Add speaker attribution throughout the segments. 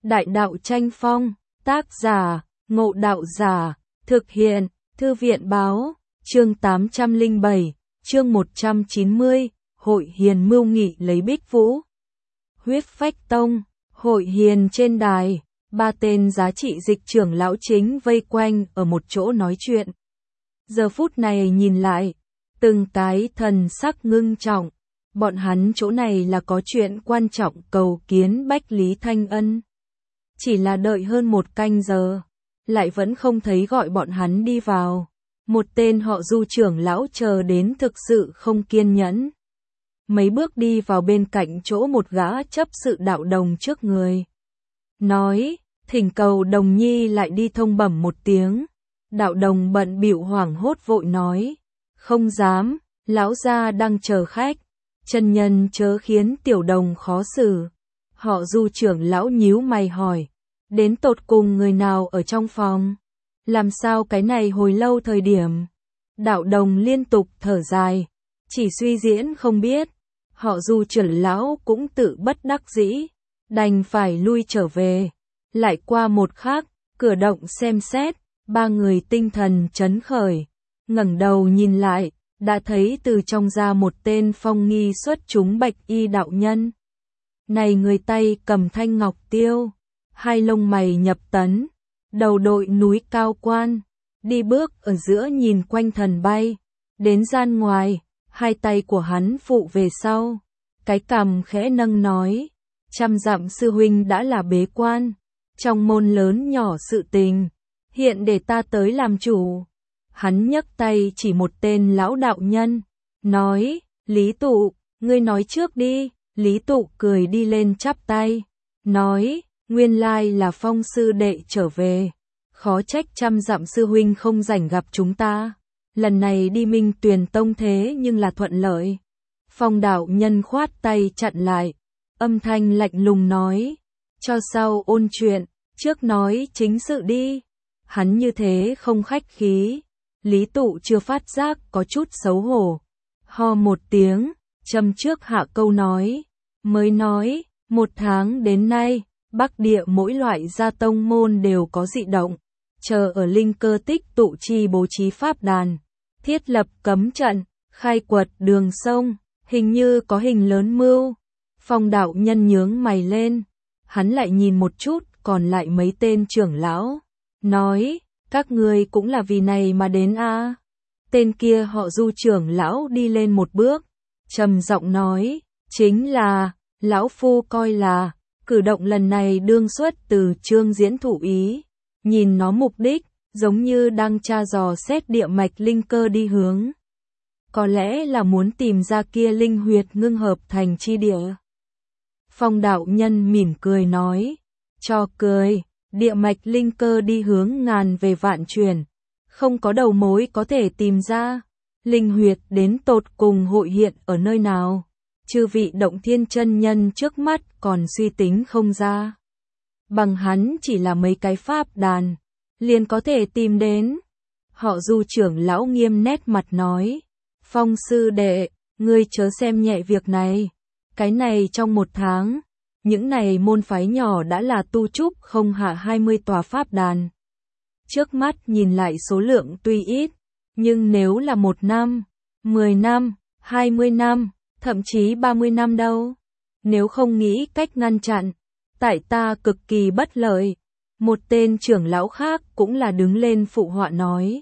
Speaker 1: Đại đạo tranh phong, tác giả, Ngộ Đạo Giả, thực hiện, Thư viện báo, chương 807, chương 190, Hội Hiền mưu nghị lấy Bích Vũ. Huyết Phách Tông, Hội Hiền trên đài, ba tên giá trị dịch trưởng lão chính vây quanh ở một chỗ nói chuyện. Giờ phút này nhìn lại, từng cái thần sắc ngưng trọng, bọn hắn chỗ này là có chuyện quan trọng cầu kiến Bách Lý Thanh Ân. Chỉ là đợi hơn một canh giờ, lại vẫn không thấy gọi bọn hắn đi vào. Một tên họ Du trưởng lão chờ đến thực sự không kiên nhẫn. Mấy bước đi vào bên cạnh chỗ một gã chấp sự đạo đồng trước người. Nói, thỉnh cầu đồng nhi lại đi thông bẩm một tiếng. Đạo đồng bận bịu hoảng hốt vội nói, không dám, lão gia đang chờ khách. Chân nhân chớ khiến tiểu đồng khó xử. Họ Du trưởng lão nhíu mày hỏi, đến tột cùng người nào ở trong phòng? Làm sao cái này hồi lâu thời điểm? Đạo đồng liên tục thở dài, chỉ suy diễn không biết. Họ Du trưởng lão cũng tự bất đắc dĩ, đành phải lui trở về. Lại qua một khắc, cửa động xem xét, ba người tinh thần chấn khởi, ngẩng đầu nhìn lại, đã thấy từ trong ra một tên phong nghi xuất chúng bạch y đạo nhân. Này người tay cầm thanh ngọc tiêu, hai lông mày nhập tấn, đầu đội núi cao quan, đi bước ở giữa nhìn quanh thần bay, đến gian ngoài, hai tay của hắn phụ về sau, cái cằm khẽ nâng nói, trăm dặm sư huynh đã là bế quan, trong môn lớn nhỏ sự tình, hiện để ta tới làm chủ. Hắn nhấc tay chỉ một tên lão đạo nhân, nói, Lý Tụ, ngươi nói trước đi. Lý Tụ cười đi lên chắp tay, nói, nguyên lai là Phong sư đệ trở về, khó trách trăm dặm sư huynh không rảnh gặp chúng ta, lần này đi Minh Tuyền Tông thế nhưng là thuận lợi. Phong đạo nhân khoát tay chặn lại, âm thanh lạnh lùng nói, cho sau ôn chuyện, trước nói chính sự đi. Hắn như thế không khách khí, Lý Tụ chưa phát giác có chút xấu hổ, ho một tiếng, châm trước hạ câu nói, mới nói, một tháng đến nay, Bắc Địa mỗi loại gia tông môn đều có dị động, chờ ở linh cơ tích tụ chi bố trí pháp đàn, thiết lập cấm trận, khai quật đường sông, hình như có hình lớn mưu. Phong đạo nhân nhướng mày lên, hắn lại nhìn một chút còn lại mấy tên trưởng lão, nói, các ngươi cũng là vì này mà đến a? Tên kia họ Du trưởng lão đi lên một bước, trầm giọng nói, chính là, lão phu coi là, cử động lần này đương xuất từ Trương Diễn thủ ý, nhìn nó mục đích, giống như đang tra dò xét địa mạch linh cơ đi hướng. Có lẽ là muốn tìm ra kia linh huyệt ngưng hợp thành chi địa. Phong đạo nhân mỉm cười nói, cho cười, địa mạch linh cơ đi hướng ngàn về vạn chuyển, không có đầu mối có thể tìm ra, linh huyệt đến tột cùng hội hiện ở nơi nào, chư vị Động Thiên chân nhân trước mắt còn suy tính không ra. Bằng hắn chỉ là mấy cái pháp đàn, liền có thể tìm đến. Họ Du trưởng lão nghiêm nét mặt nói, Phong sư đệ, ngươi chớ xem nhẹ việc này, cái này trong một tháng, những này môn phái nhỏ đã là tu trúc không hạ 20 tòa pháp đàn. Trước mắt nhìn lại số lượng tuy ít, nhưng nếu là 1 năm, 10 năm, 20 năm, thậm chí 30 năm đâu, nếu không nghĩ cách ngăn chặn, tại ta cực kỳ bất lợi. Một tên trưởng lão khác cũng là đứng lên phụ họa nói,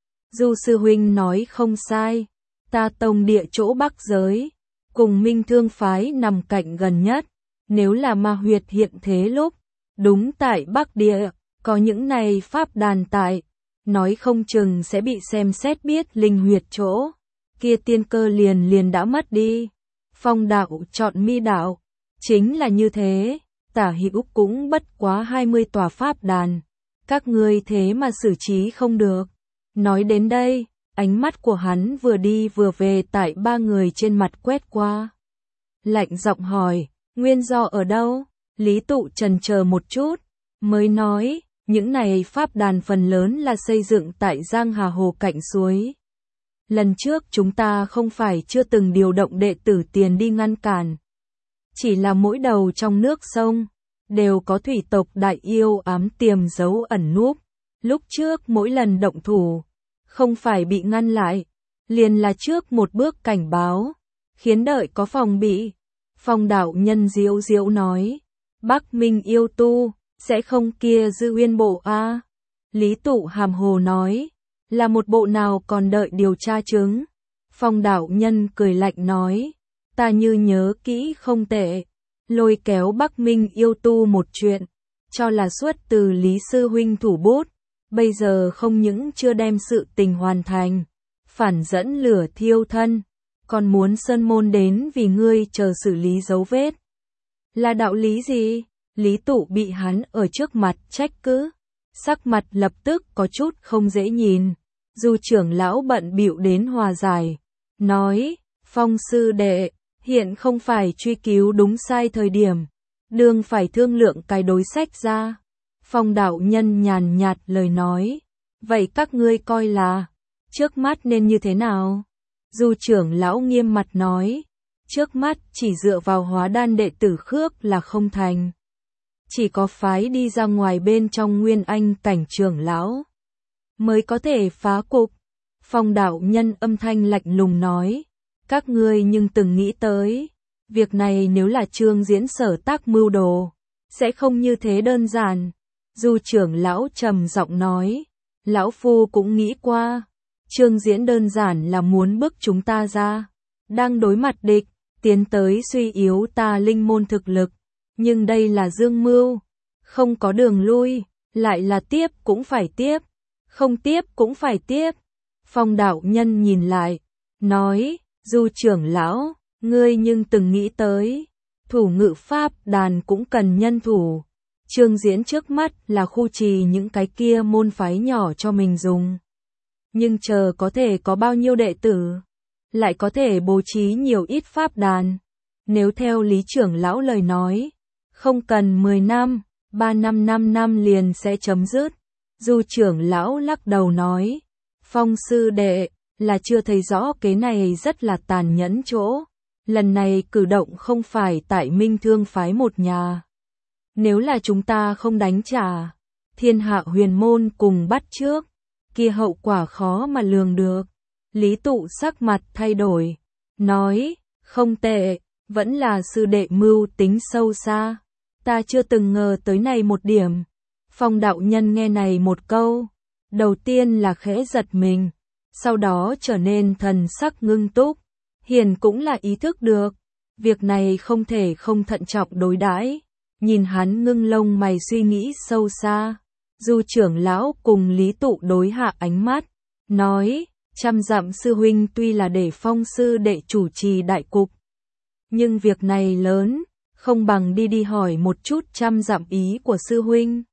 Speaker 1: Du sư huynh nói không sai, ta tông địa chỗ Bắc giới, cùng Minh Thương phái nằm cạnh gần nhất, nếu là ma huyệt hiện thế lúc, đúng tại Bắc Địa, có những này pháp đàn tại, nói không chừng sẽ bị xem xét biết linh huyệt chỗ, kia tiên cơ liền đã mất đi. Phong đạo chọn mi đạo, chính là như thế, tả hữu cũng bất quá 20 tòa pháp đàn, các ngươi thế mà xử trí không được. Nói đến đây, ánh mắt của hắn vừa đi vừa về tại ba người trên mặt quét qua. Lạnh giọng hỏi, nguyên do ở đâu? Lý Tụ chần chờ một chút, mới nói, những này pháp đàn phần lớn là xây dựng tại Giang Hà Hồ cạnh suối. Lần trước chúng ta không phải chưa từng điều động đệ tử tiền đi ngăn cản. Chỉ là mỗi đầu trong nước sông, đều có thủy tộc đại yêu ám tiềm giấu ẩn núp. Lúc trước mỗi lần động thủ, không phải bị ngăn lại, liền là trước một bước cảnh báo, khiến đợi có phòng bị. Phong đạo nhân diễu diễu nói, Bắc Minh yêu tu, sẽ không kia Dư Uyên bộ a? Lý Tụ hàm hồ nói, là một bộ nào còn đợi điều tra chứng. Phong đạo nhân cười lạnh nói, ta như nhớ kỹ không tệ, lôi kéo Bắc Minh yêu tu một chuyện, cho là xuất từ Lý Sư Huynh thủ bút, bây giờ không những chưa đem sự tình hoàn thành, phản dẫn lửa thiêu thân, còn muốn Sơn Môn đến vì ngươi chờ xử lý dấu vết. Là đạo lý gì? Lý Tụ bị hắn ở trước mặt trách cứ, sắc mặt lập tức có chút không dễ nhìn. Dù trưởng lão bận bịu đến hòa giải, nói, Phong sư đệ, hiện không phải truy cứu đúng sai thời điểm, đương phải thương lượng cái đối sách ra. Phong đạo nhân nhàn nhạt lời nói, vậy các ngươi coi là, trước mắt nên như thế nào? Dù trưởng lão nghiêm mặt nói, trước mắt chỉ dựa vào hóa đan đệ tử Khước là không thành. Chỉ có phái đi ra ngoài bên trong Nguyên Anh cảnh trưởng lão, mới có thể phá cục. Phong đạo nhân âm thanh lạnh lùng nói, các ngươi nhưng từng nghĩ tới, việc này nếu là Trương Diễn sở tác mưu đồ, sẽ không như thế đơn giản. Dù trưởng lão trầm giọng nói, lão phu cũng nghĩ qua, Trương Diễn đơn giản là muốn bức chúng ta ra, đang đối mặt địch, tiến tới suy yếu ta linh môn thực lực, nhưng đây là dương mưu, không có đường lui, lại là tiếp cũng phải tiếp, không tiếp cũng phải tiếp. Phong đạo nhân nhìn lại, nói, dù trưởng lão, ngươi nhưng từng nghĩ tới, thủ ngự pháp đàn cũng cần nhân thủ. Trương Diễn trước mắt là khu trì những cái kia môn phái nhỏ cho mình dùng. Nhưng chờ có thể có bao nhiêu đệ tử, lại có thể bố trí nhiều ít pháp đàn. Nếu theo lý trưởng lão lời nói, không cần 10 năm, 3 năm 5 năm liền sẽ chấm dứt. Dù trưởng lão lắc đầu nói, Phong sư đệ, là chưa thấy rõ kế này rất là tàn nhẫn chỗ. Lần này cử động không phải tại Minh Thương phái một nhà. Nếu là chúng ta không đánh trả, Thiên Hạ Huyền Môn cùng bắt trước, kia hậu quả khó mà lường được. Lý Tụ sắc mặt thay đổi, nói, không tệ, vẫn là sư đệ mưu tính sâu xa, ta chưa từng ngờ tới này một điểm. Phong đạo nhân nghe này một câu, đầu tiên là khẽ giật mình, sau đó trở nên thần sắc ngưng túc, hiển cũng là ý thức được, việc này không thể không thận trọng đối đãi. Nhìn hắn ngưng lông mày suy nghĩ sâu xa, dù trưởng lão cùng Lý Tụ đối hạ ánh mắt, nói, trăm dặm sư huynh tuy là để Phong sư đệ chủ trì đại cục, nhưng việc này lớn, không bằng đi hỏi một chút trăm dặm ý của sư huynh.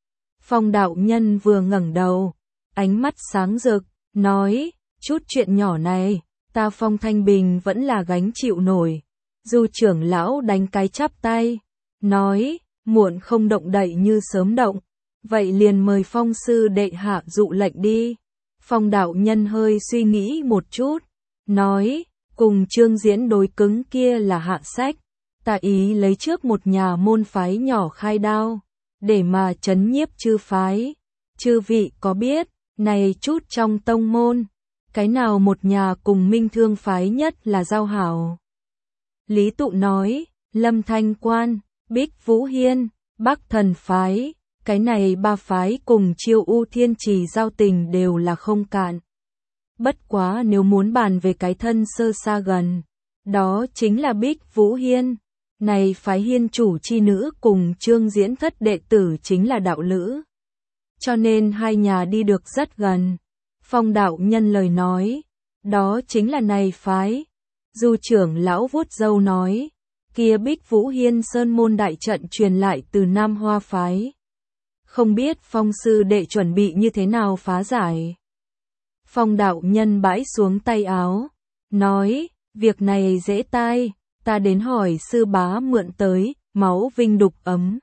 Speaker 1: Phong đạo nhân vừa ngẩng đầu, ánh mắt sáng rực, nói, chút chuyện nhỏ này, ta Phong Thanh Bình vẫn là gánh chịu nổi. Dù trưởng lão đánh cái chắp tay, nói, muộn không động đậy như sớm động, vậy liền mời Phong sư đệ hạ dụ lệnh đi. Phong đạo nhân hơi suy nghĩ một chút, nói, cùng Trương Diễn đối cứng kia là hạ sách, ta ý lấy trước một nhà môn phái nhỏ khai đao, để mà trấn nhiếp chư phái. Chư vị có biết, này chút trong tông môn, cái nào một nhà cùng Minh Thương phái nhất là giao hảo? Lý Tụ nói, Lâm Thanh Quan, Bích Vũ Hiên, Bắc Thần phái, cái này ba phái cùng Chiêu U Thiên Trì giao tình đều là không cạn. Bất quá nếu muốn bàn về cái thân sơ xa gần, đó chính là Bích Vũ Hiên. Này phái hiên chủ chi nữ cùng Trương Diễn thất đệ tử chính là đạo lữ, cho nên hai nhà đi được rất gần. Phong đạo nhân lời nói, đó chính là này phái. Dù trưởng lão vuốt râu nói, kia Bích Vũ Hiên Sơn môn đại trận truyền lại từ Nam Hoa phái, không biết Phong sư đệ chuẩn bị như thế nào phá giải. Phong đạo nhân bãi xuống tay áo, nói, việc này dễ tai, ta đến hỏi sư bá mượn tới, máu vinh đục ấm.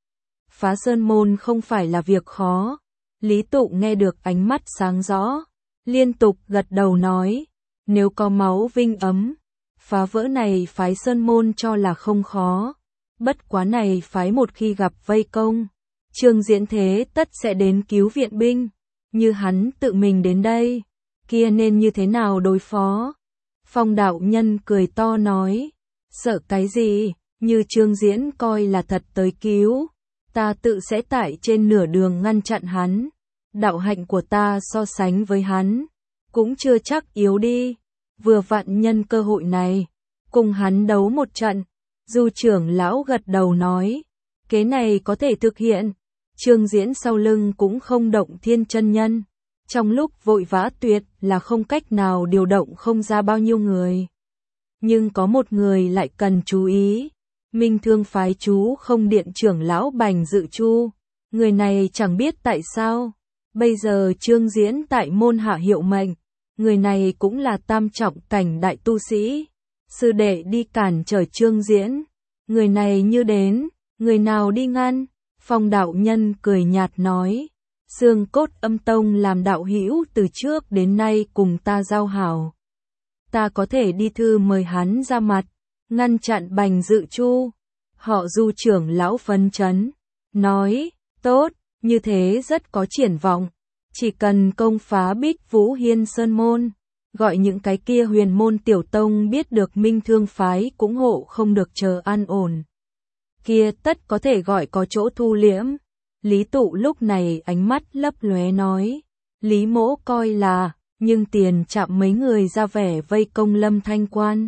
Speaker 1: Phá sơn môn không phải là việc khó. Lý Tụ nghe được ánh mắt sáng rõ, liên tục gật đầu nói, nếu có máu vinh ấm, phá vỡ này phái sơn môn cho là không khó. Bất quá này phái một khi gặp vây công, Trương Diễn thế tất sẽ đến cứu viện binh, như hắn tự mình đến đây, kia nên như thế nào đối phó? Phong đạo nhân cười to nói, sợ cái gì, như Trương Diễn coi là thật tới cứu, ta tự sẽ tại trên nửa đường ngăn chặn hắn, đạo hạnh của ta so sánh với hắn, cũng chưa chắc yếu đi, vừa vặn nhân cơ hội này, cùng hắn đấu một trận. Du trưởng lão gật đầu nói, kế này có thể thực hiện. Trương Diễn sau lưng cũng không động Thiên chân nhân, trong lúc vội vã tuyệt là không cách nào điều động không ra bao nhiêu người. Nhưng có một người lại cần chú ý, Minh Thương phái chú không điện trưởng lão Bành Dự Chu, người này chẳng biết tại sao, bây giờ Trương Diễn tại môn hạ hiệu mệnh, người này cũng là tam trọng cảnh đại tu sĩ. Sư đệ đi cản trở Trương Diễn, người này như đến, người nào đi ngăn? Phong đạo nhân cười nhạt nói, xương cốt âm tông làm đạo hữu từ trước đến nay cùng ta giao hảo. Ta có thể đi thư mời hắn ra mặt, ngăn chặn Bành Dự Chu. Họ Du trưởng lão phấn chấn, nói, tốt, như thế rất có triển vọng, chỉ cần công phá Bích Vũ Hiên Sơn Môn. Gọi những cái kia huyền môn tiểu tông biết được Minh Thương phái cũng hộ không được chờ an ổn. Kia tất có thể gọi có chỗ thu liễm. Lý Tụ lúc này ánh mắt lấp lóe nói. Lý Mỗ coi là, nhưng tiền chạm mấy người ra vẻ vây công Lâm Thanh Quan.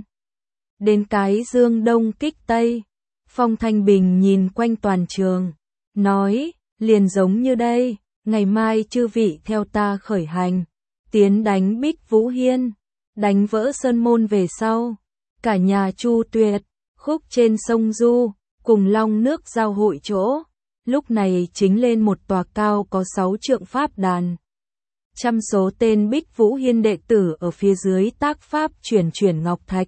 Speaker 1: Đến cái dương đông kích tây. Phong Thanh Bình nhìn quanh toàn trường. Nói, liền giống như đây, ngày mai chư vị theo ta khởi hành. Tiến đánh Bích Vũ Hiên, đánh vỡ sơn môn về sau, cả nhà Chu Tuyệt, khúc trên sông Du, cùng long nước giao hội chỗ, lúc này chính lên một tòa cao có 6 trượng pháp đàn. Trăm số tên Bích Vũ Hiên đệ tử ở phía dưới tác pháp chuyển ngọc thạch.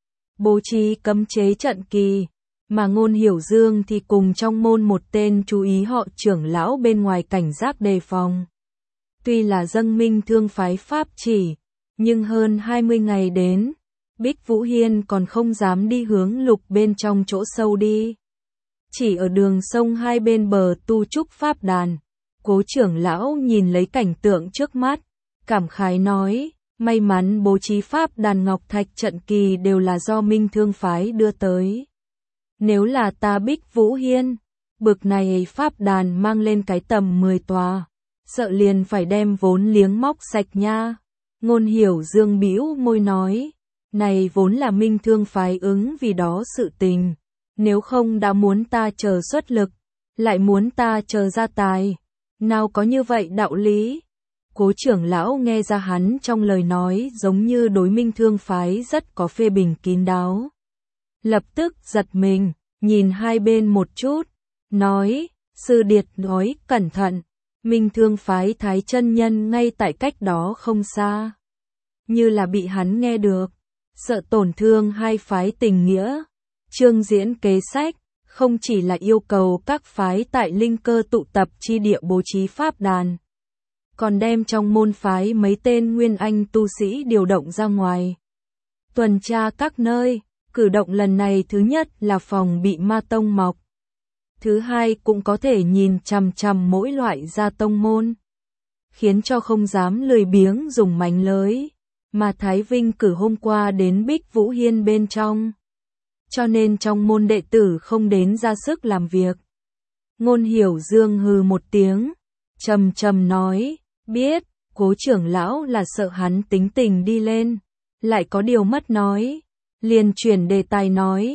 Speaker 1: Bố trí cấm chế trận kỳ, mà Ngôn Hiểu Dương thì cùng trong môn một tên chú ý họ trưởng lão bên ngoài cảnh giác đề phòng. Tuy là dâng Minh Thương phái pháp chỉ, nhưng hơn 20 ngày đến, Bích Vũ Hiên còn không dám đi hướng lục bên trong chỗ sâu đi. Chỉ ở đường sông hai bên bờ tu trúc pháp đàn, Cố trưởng lão nhìn lấy cảnh tượng trước mắt, cảm khái nói, may mắn bố trí pháp đàn ngọc thạch trận kỳ đều là do Minh Thương phái đưa tới. Nếu là ta Bích Vũ Hiên, bực này pháp đàn mang lên cái tầm 10 tòa. Sợ liền phải đem vốn liếng móc sạch nha. Ngôn Hiểu Dương bĩu môi nói, này vốn là Minh Thương phái ứng vì đó sự tình, nếu không đã muốn ta chờ xuất lực, lại muốn ta chờ ra tài, nào có như vậy đạo lý. Cố trưởng lão nghe ra hắn trong lời nói giống như đối Minh Thương phái rất có phê bình kín đáo. Lập tức giật mình, nhìn hai bên một chút, nói, sư điệt nói cẩn thận. Minh Thương phái Thái chân nhân ngay tại cách đó không xa. Như là bị hắn nghe được, sợ tổn thương hai phái tình nghĩa. Trương Diễn kế sách, không chỉ là yêu cầu các phái tại linh cơ tụ tập chi địa bố trí pháp đàn, còn đem trong môn phái mấy tên nguyên anh tu sĩ điều động ra ngoài. Tuần tra các nơi, cử động lần này thứ nhất là phòng bị ma tông mọc. Thứ hai cũng có thể nhìn chằm chằm mỗi loại gia tông môn, khiến cho không dám lười biếng dùng mánh lưới, mà Thái Vinh cử hôm qua đến Bích Vũ Hiên bên trong. Cho nên trong môn đệ tử không đến ra sức làm việc. Ngôn Hiểu Dương hừ một tiếng, trầm trầm nói, biết, Cố trưởng lão là sợ hắn tính tình đi lên, lại có điều mất nói, liền chuyển đề tài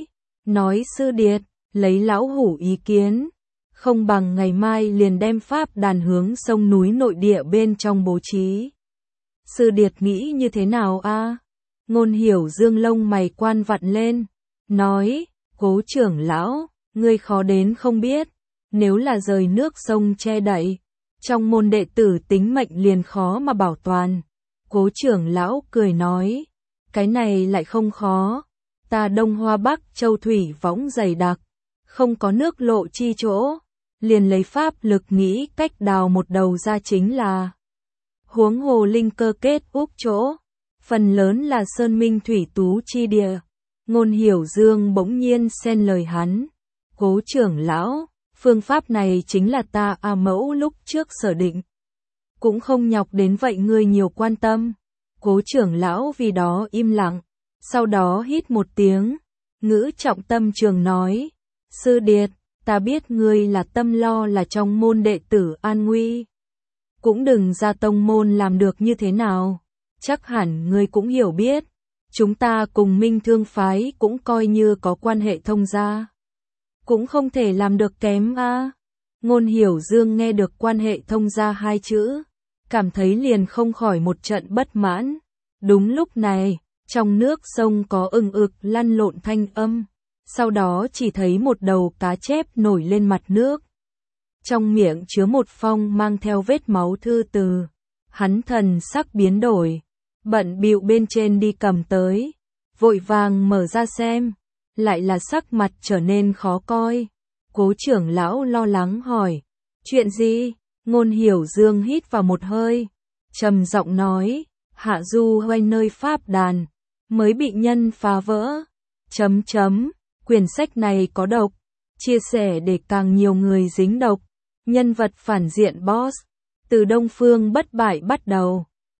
Speaker 1: nói sư điệt, lấy lão hủ ý kiến, không bằng ngày mai liền đem pháp đàn hướng sông núi nội địa bên trong bố trí. Sư điệt nghĩ như thế nào a? Ngôn Hiểu Dương lông mày quan vặn lên, nói, Cố trưởng lão, ngươi khó đến không biết, nếu là rời nước sông che đậy, trong môn đệ tử tính mệnh liền khó mà bảo toàn. Cố trưởng lão cười nói, cái này lại không khó, ta Đông Hoa Bắc Châu thủy võng dày đặc, không có nước lộ chi chỗ, liền lấy pháp lực nghĩ cách đào một đầu ra chính là. Huống hồ linh cơ kết úp chỗ, phần lớn là sơn minh thủy tú chi địa. Ngôn Hiểu Dương bỗng nhiên xen lời hắn, Cố trưởng lão, phương pháp này chính là ta A Mẫu lúc trước sở định. Cũng không nhọc đến vậy ngươi nhiều quan tâm. Cố trưởng lão vì đó im lặng, sau đó hít một tiếng, ngữ trọng tâm trường nói, sư điệt, ta biết ngươi là tâm lo là trong môn đệ tử an nguy. Cũng đừng ra tông môn làm được như thế nào, chắc hẳn ngươi cũng hiểu biết, chúng ta cùng Minh Thương phái cũng coi như có quan hệ thông gia. Cũng không thể làm được kém a. Ngôn Hiểu Dương nghe được quan hệ thông gia hai chữ, cảm thấy liền không khỏi một trận bất mãn. Đúng lúc này, trong nước sông có ưng ực lăn lộn thanh âm, sau đó chỉ thấy một đầu cá chép nổi lên mặt nước. Trong miệng chứa một phong mang theo vết máu thư từ. Hắn thần sắc biến đổi, bận bịu bên trên đi cầm tới, vội vàng mở ra xem, lại là sắc mặt trở nên khó coi. Cố trưởng lão lo lắng hỏi, chuyện gì? Ngôn Hiểu Dương hít vào một hơi, trầm giọng nói, Hạ Du Hoành nơi pháp đàn mới bị nhân phá vỡ. Quyển sách này có độc, chia sẻ để càng nhiều người dính độc. Nhân vật phản diện boss, từ Đông Phương bất bại bắt đầu.